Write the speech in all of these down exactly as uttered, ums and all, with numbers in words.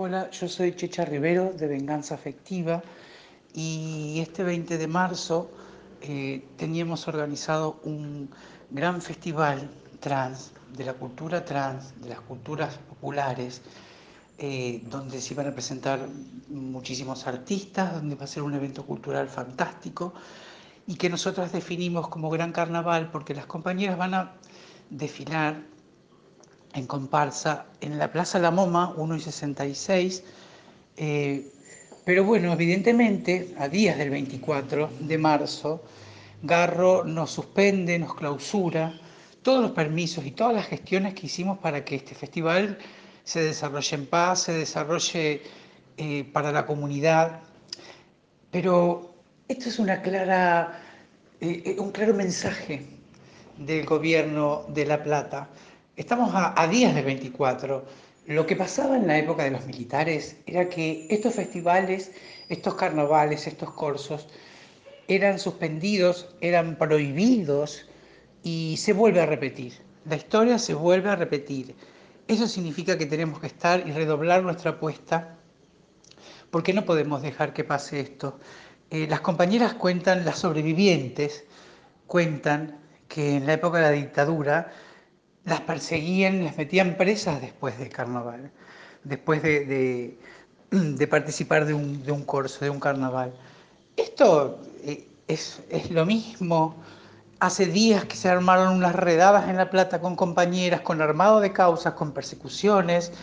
Hola, yo soy Checha Rivero de Venganza Afectiva y este veinte de marzo eh, teníamos organizado un gran festival trans, de la cultura trans, de las culturas populares, eh, donde se iban a presentar muchísimos artistas, donde va a ser un evento cultural fantástico y que nosotras definimos como Gran Carnaval porque las compañeras van a desfilar en comparsa en la Plaza La Moma uno y sesenta y seis. Eh, pero bueno, evidentemente, a días del veinticuatro de marzo, Garro nos suspende, nos clausura todos los permisos y todas las gestiones que hicimos para que este festival se desarrolle en paz, se desarrolle eh, para la comunidad. Pero esto es una clara, eh, eh, un claro mensaje del gobierno de La Plata. Estamos a, a días del veinticuatro. Lo que pasaba en la época de los militares era que estos festivales, estos carnavales, estos corsos, eran suspendidos, eran prohibidos y se vuelve a repetir. La historia se vuelve a repetir. Eso significa que tenemos que estar y redoblar nuestra apuesta porque no podemos dejar que pase esto. Eh, las compañeras cuentan, las sobrevivientes cuentan que en la época de la dictadura las perseguían, las metían presas después del carnaval, después de, de, de participar de un, de un corso, de un carnaval. Esto eh, es, es lo mismo. Hace días que se armaron unas redadas en La Plata con compañeras, con armado de causas, con persecuciones.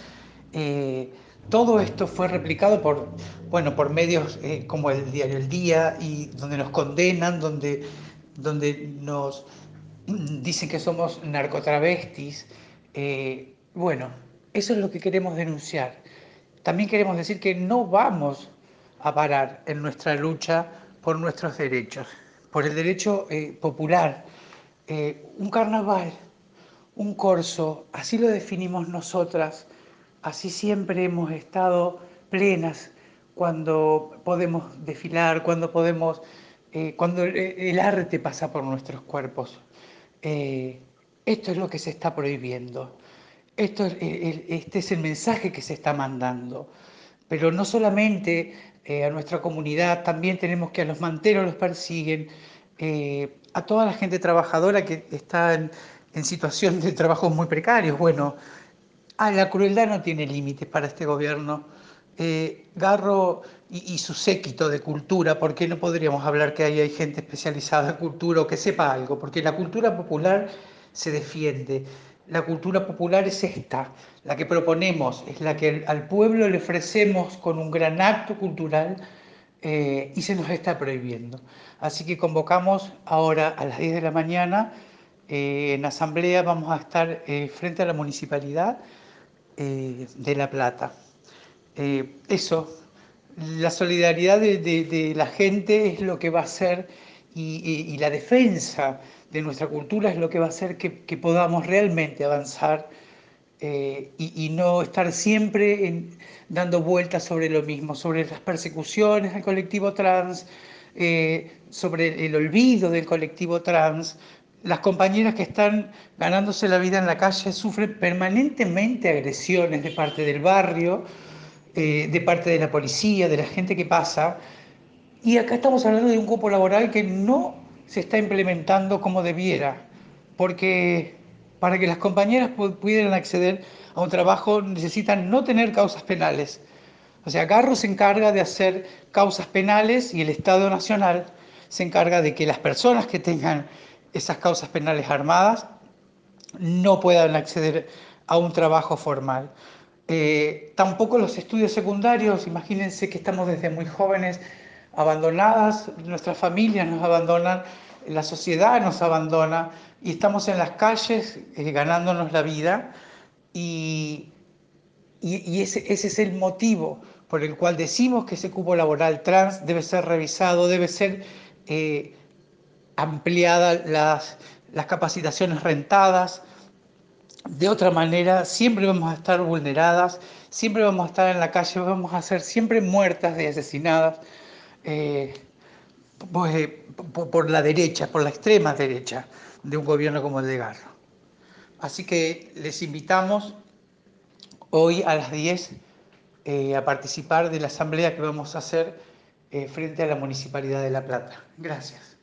Eh, Todo esto fue replicado por, bueno, por medios eh, como el diario El Día, y donde nos condenan, donde, donde nos dicen que somos narcotravestis. Eh, bueno, eso es lo que queremos denunciar. También queremos decir que no vamos a parar en nuestra lucha por nuestros derechos, por el derecho eh, popular. Eh, un carnaval, un corso, así lo definimos nosotras, así siempre hemos estado plenas cuando podemos desfilar, cuando podemos, eh, cuando el, el arte pasa por nuestros cuerpos. Eh, Esto es lo que se está prohibiendo. Esto es, el, este es el mensaje que se está mandando. Pero no solamente eh, a nuestra comunidad, también tenemos que a los manteros los persiguen, eh, a toda la gente trabajadora que está en, en situación de trabajos muy precarios. Bueno, ah, la crueldad no tiene límites para este gobierno. Eh, Garro y, y su séquito de cultura, ¿por qué no podríamos hablar que ahí hay gente especializada en cultura o que sepa algo? Porque la cultura popular se defiende. La cultura popular es esta, la que proponemos, es la que al pueblo le ofrecemos con un gran acto cultural, eh, y se nos está prohibiendo. Así que convocamos ahora a las diez de la mañana, eh, en asamblea vamos a estar eh, frente a la municipalidad eh, de La Plata. Eh, eso, la solidaridad de, de, de, la gente es lo que va a hacer, y, y, y la defensa de nuestra cultura es lo que va a hacer que, que podamos realmente avanzar, eh, y, y no estar siempre en, dando vueltas sobre lo mismo, sobre las persecuciones del colectivo trans, eh, sobre el olvido del colectivo trans. Las compañeras que están ganándose la vida en la calle sufren permanentemente agresiones de parte del barrio, eh, de parte de la policía, de la gente que pasa. Y acá estamos hablando de un cupo laboral que no se está implementando como debiera, porque para que las compañeras pudieran acceder a un trabajo necesitan no tener causas penales. O sea, Garro se encarga de hacer causas penales y el Estado Nacional se encarga de que las personas que tengan esas causas penales armadas no puedan acceder a un trabajo formal. Eh, tampoco los estudios secundarios. Imagínense que estamos desde muy jóvenes abandonadas, nuestras familias nos abandonan, la sociedad nos abandona y estamos en las calles eh, ganándonos la vida, y, y, y ese, ese es el motivo por el cual decimos que ese cupo laboral trans debe ser revisado, debe ser eh, ampliada las, las capacitaciones rentadas. De otra manera, siempre vamos a estar vulneradas, siempre vamos a estar en la calle, vamos a ser siempre muertas y asesinadas, eh, pues, eh, por, por la derecha, por la extrema derecha de un gobierno como el de Garro. Así que les invitamos hoy a las diez eh, a participar de la asamblea que vamos a hacer eh, frente a la Municipalidad de La Plata. Gracias.